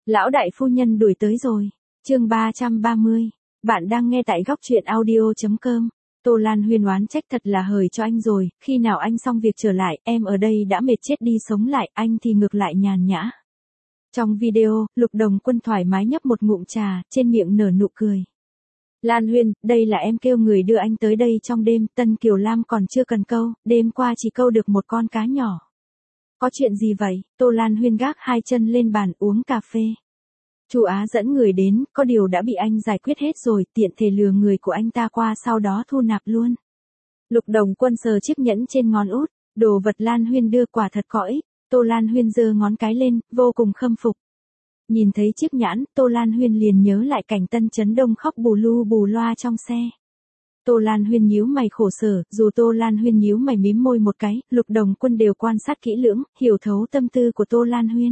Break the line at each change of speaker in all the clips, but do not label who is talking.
Lão đại phu nhân đuổi tới rồi. Chương 330. Bạn đang nghe tại góc truyện audio.com. Tô Lan Huyên oán trách thật là hời cho anh rồi, khi nào anh xong việc trở lại, em ở đây đã mệt chết đi sống lại, anh thì ngược lại nhàn nhã. Trong video, Lục Đồng Quân thoải mái nhấp một ngụm trà, trên miệng nở nụ cười. Lan Huyên, đây là em kêu người đưa anh tới đây trong đêm, Tân Kiều Lam còn chưa cần câu, đêm qua chỉ câu được một con cá nhỏ. Có chuyện gì vậy? Tô Lan Huyên gác hai chân lên bàn uống cà phê. Chu Á dẫn người đến, có điều đã bị anh giải quyết hết rồi, tiện thể lừa người của anh ta qua sau đó thu nạp luôn. Lục Đồng Quân sờ chiếc nhẫn trên ngón út, đồ vật Lan Huyên đưa quả thật có ích. Tô Lan Huyên giơ ngón cái lên, vô cùng khâm phục. Nhìn thấy chiếc nhẫn, Tô Lan Huyên liền nhớ lại cảnh Tân Chấn Đông khóc bù lu bù loa trong xe. Tô Lan Huyên nhíu mày khổ sở, dù Tô Lan Huyên nhíu mày mím môi một cái, Lục Đồng Quân đều quan sát kỹ lưỡng, hiểu thấu tâm tư của Tô Lan Huyên.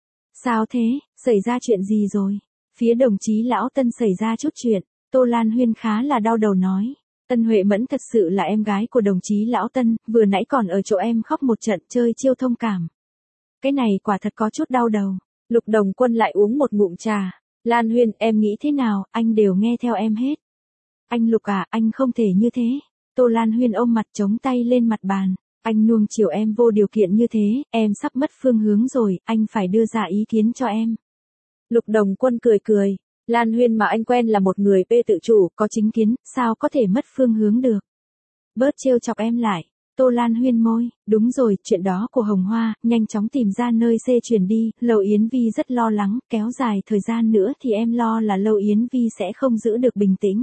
Sao thế, xảy ra chuyện gì rồi? Phía đồng chí lão Tân xảy ra chút chuyện, Tô Lan Huyên khá là đau đầu nói. Tân Huệ Mẫn thật sự là em gái của đồng chí lão Tân, vừa nãy còn ở chỗ em khóc một trận chơi chiêu thông cảm. Cái này quả thật có chút đau đầu. Lục Đồng Quân lại uống một ngụm trà. Lan Huyên, em nghĩ thế nào, anh đều nghe theo em hết. Anh Lục à, anh không thể như thế. Tô Lan Huyên ôm mặt chống tay lên mặt bàn. Anh nuông chiều em vô điều kiện như thế, em sắp mất phương hướng rồi, anh phải đưa ra ý kiến cho em. Lục Đồng Quân cười cười. Lan Huyên mà anh quen là một người tự chủ, có chính kiến, sao có thể mất phương hướng được. Bớt trêu chọc em lại. Tô Lan Huyên môi, đúng rồi, chuyện đó của Hồng Hoa, nhanh chóng tìm ra nơi xe chuyển đi, Lâu Yến Vi rất lo lắng, kéo dài thời gian nữa thì em lo là Lâu Yến Vi sẽ không giữ được bình tĩnh.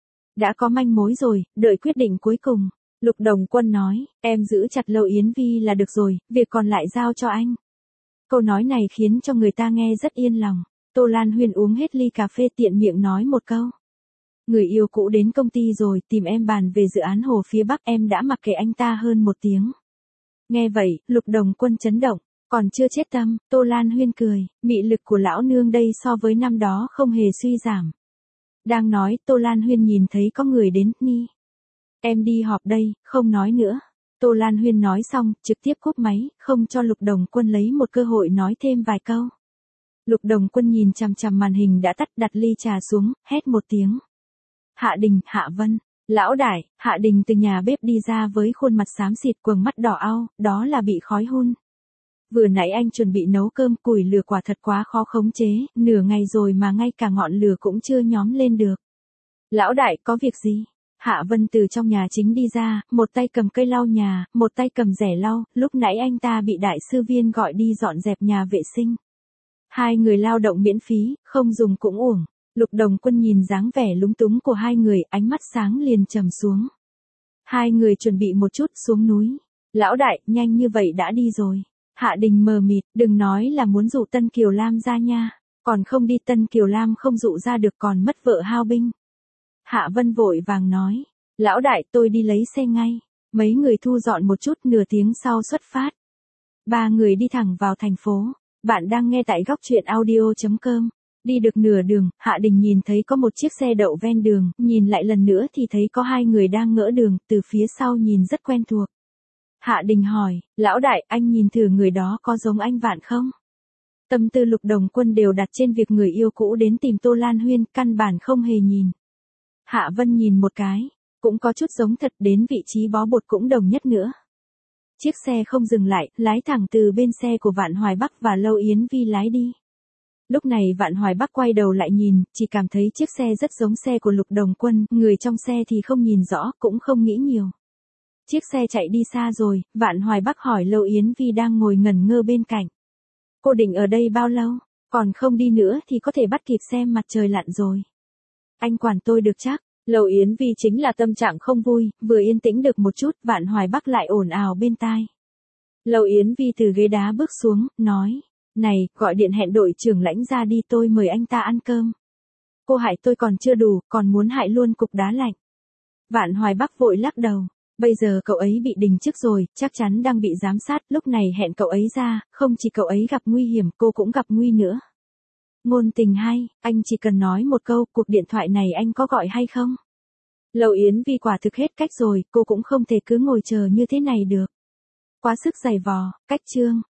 Đã có manh mối rồi, đợi quyết định cuối cùng. Lục Đồng Quân nói, em giữ chặt Lâu Yến Vi là được rồi, việc còn lại giao cho anh. Câu nói này khiến cho người ta nghe rất yên lòng. Tô Lan Huyên uống hết ly cà phê tiện miệng nói một câu. Người yêu cũ đến công ty rồi, tìm em bàn về dự án hồ phía Bắc, em đã mặc kệ anh ta hơn một tiếng. Nghe vậy, Lục Đồng Quân chấn động, còn chưa chết tâm, Tô Lan Huyên cười, mị lực của lão nương đây so với năm đó không hề suy giảm. Đang nói, Tô Lan Huyên nhìn thấy có người đến, Ni. Em đi họp đây, không nói nữa. Tô Lan Huyên nói xong, trực tiếp cúp máy, không cho Lục Đồng Quân lấy một cơ hội nói thêm vài câu. Lục Đồng Quân nhìn chằm chằm màn hình đã tắt, đặt ly trà xuống, hét một tiếng. Hạ Đình, Hạ Vân, lão đại. Hạ Đình từ nhà bếp đi ra với khuôn mặt xám xịt, quầng mắt đỏ au, đó là bị khói hun. Vừa nãy anh chuẩn bị nấu cơm, củi lửa quả thật quá khó khống chế, nửa ngày rồi mà ngay cả ngọn lửa cũng chưa nhóm lên được. Lão đại, có việc gì? Hạ Vân từ trong nhà chính đi ra, một tay cầm cây lau nhà, một tay cầm rẻ lau, lúc nãy anh ta bị đại sư Viên gọi đi dọn dẹp nhà vệ sinh. Hai người lao động miễn phí, không dùng cũng uổng. Lục Đồng Quân nhìn dáng vẻ lúng túng của hai người, ánh mắt sáng liền trầm xuống. Hai người chuẩn bị một chút xuống núi. Lão đại, nhanh như vậy đã đi rồi. Hạ Đình mờ mịt, đừng nói là muốn dụ Tân Kiều Lam ra nha. Còn không đi, Tân Kiều Lam không dụ ra được còn mất vợ hao binh. Hạ Vân vội vàng nói. Lão đại, tôi đi lấy xe ngay. Mấy người thu dọn một chút, nửa tiếng sau xuất phát. Ba người đi thẳng vào thành phố. Bạn đang nghe tại góc truyện audio.com. Đi được nửa đường, Hạ Đình nhìn thấy có một chiếc xe đậu ven đường, nhìn lại lần nữa thì thấy có hai người đang ngỡ đường, từ phía sau nhìn rất quen thuộc. Hạ Đình hỏi, lão đại, anh nhìn thử người đó có giống anh Vạn không? Tâm tư Lục Đồng Quân đều đặt trên việc người yêu cũ đến tìm Tô Lan Huyên, căn bản không hề nhìn. Hạ Vân nhìn một cái, cũng có chút giống thật, đến vị trí bó bột cũng đồng nhất nữa. Chiếc xe không dừng lại, lái thẳng từ bên xe của Vạn Hoài Bắc và Lâu Yến Vi lái đi. Lúc này Vạn Hoài Bắc quay đầu lại nhìn, chỉ cảm thấy chiếc xe rất giống xe của Lục Đồng Quân, người trong xe thì không nhìn rõ, cũng không nghĩ nhiều. Chiếc xe chạy đi xa rồi, Vạn Hoài Bắc hỏi Lâu Yến Vi đang ngồi ngẩn ngơ bên cạnh. Cô định ở đây bao lâu? Còn không đi nữa thì có thể bắt kịp xem mặt trời lặn rồi. Anh quản tôi được chắc. Lâu Yến Vi chính là tâm trạng không vui, vừa yên tĩnh được một chút, Vạn Hoài Bắc lại ồn ào bên tai. Lâu Yến Vi từ ghế đá bước xuống, nói. Này, gọi điện hẹn đội trưởng Lãnh ra đi, tôi mời anh ta ăn cơm. Cô hại tôi còn chưa đủ, còn muốn hại luôn cục đá lạnh. Vạn Hoài Bắc vội lắc đầu. Bây giờ cậu ấy bị đình chức rồi, chắc chắn đang bị giám sát, lúc này hẹn cậu ấy ra, không chỉ cậu ấy gặp nguy hiểm, cô cũng gặp nguy nữa. Ngôn tình hay, anh chỉ cần nói một câu, cuộc điện thoại này anh có gọi hay không? Lâu Yến Vi quả thực hết cách rồi, cô cũng không thể cứ ngồi chờ như thế này được. Quá sức giày vò, cách chương.